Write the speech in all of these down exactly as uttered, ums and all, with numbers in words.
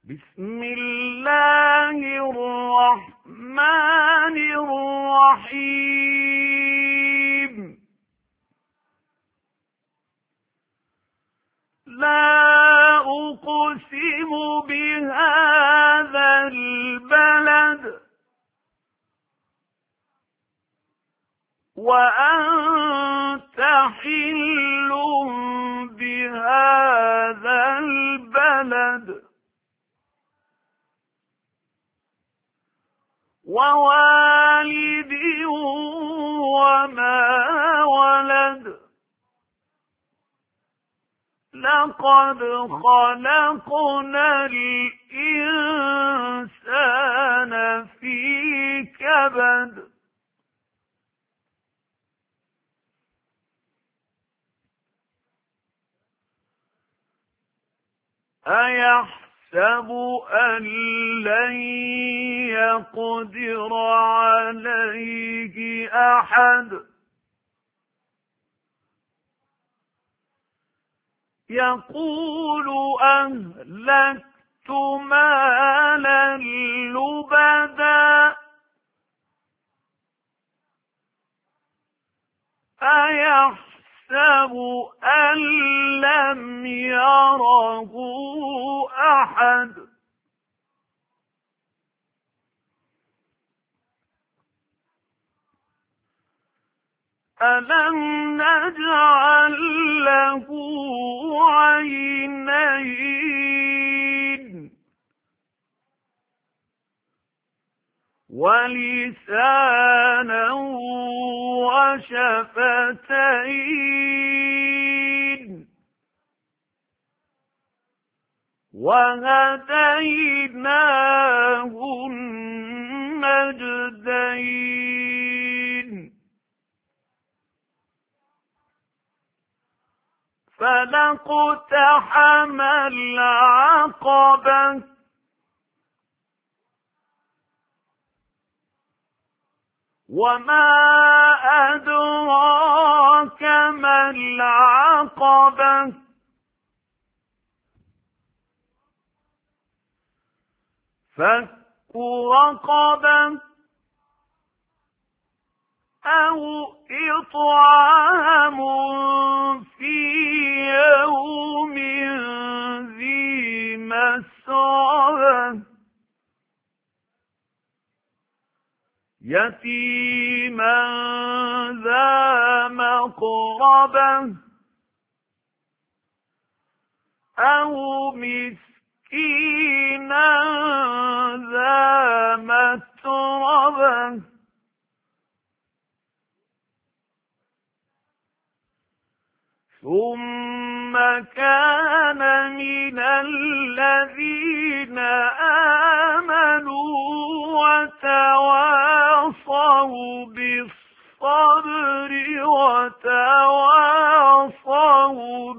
بسم الله الرحمن الرحيم. لا أقسم بهذا البلد وأنت حل بهذا البلد ووالد وما ولد. لقد خلقنا الإنسان في كبد. أيحسب أن لن يقدر عليه أحد؟ يقول أهلكت مالا لبدا. أيحسب أن لم يره أحد؟ ألم نجعل له عينين ولسانا وشفتين وهديناه النجدين. فلاقتحم العقبة وما أدراك ما العقبة. فك رقبة أو إطعام في يوم ذي مسغبة يتيما ذا مقربة أو مسكينا ذا متربة ثم كان من الذين آمنوا وتواصوا بالصبر وتواصوا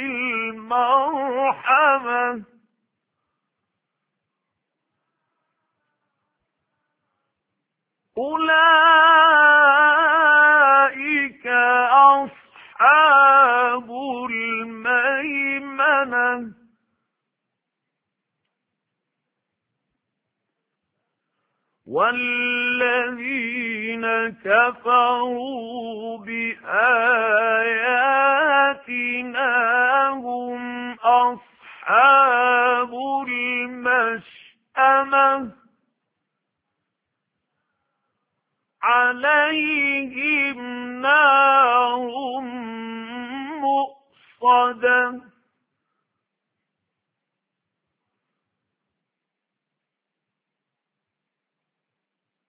بالمرحمة أولئك أصحاب الميمنة. والذين كفروا بآياتنا هم أصحاب المشأمة عليهم نار مؤصدة.